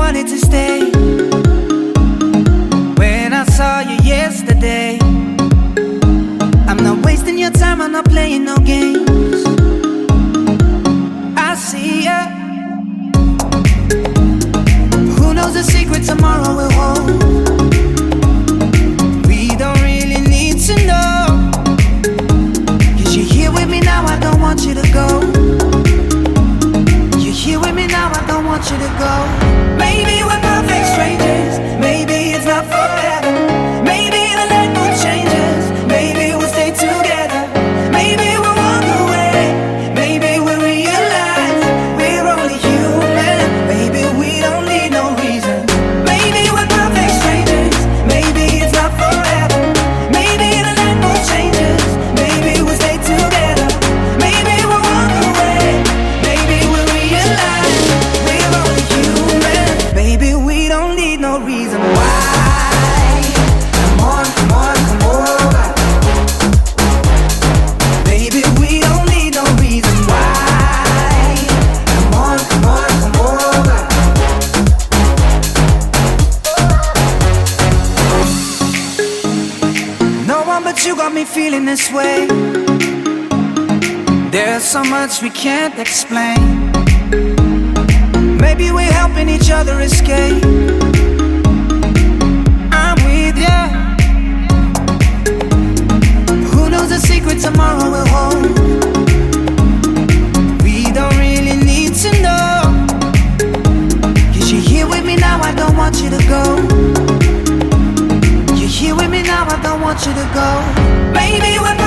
wanted to stay. When I saw you yesterday, I'm not wasting your time, I'm not playing no games. I see ya. Who knows the secret tomorrow will hold? We don't really need to know. 'Cause you're here with me now, I don't want you to go. You're here with me now, I don't want you to go. Maybe we're perfect strangers, maybe it's not forever. Maybe the night mood changes, maybe we'll stay together. Maybe we'll walk away, maybe we'll realize we're only human. Maybe we don't need no reason. Maybe we're perfect strangers, maybe it's not forever. Maybe the night mood changes, maybe we'll stay together. Maybe we'll walk away, maybe we'll realize we're only human. Maybe we don't need no reason why. Come on, come on, come over. Baby, we don't need no reason why. Come on, come on, come over. No one but you got me feeling this way. There's so much we can't explain. Maybe we're helping each other escape. I'm with ya. Who knows the secret tomorrow will hold? We don't really need to know. 'Cause you're here with me now, I don't want you to go. You're here with me now, I don't want you to go. Maybe we're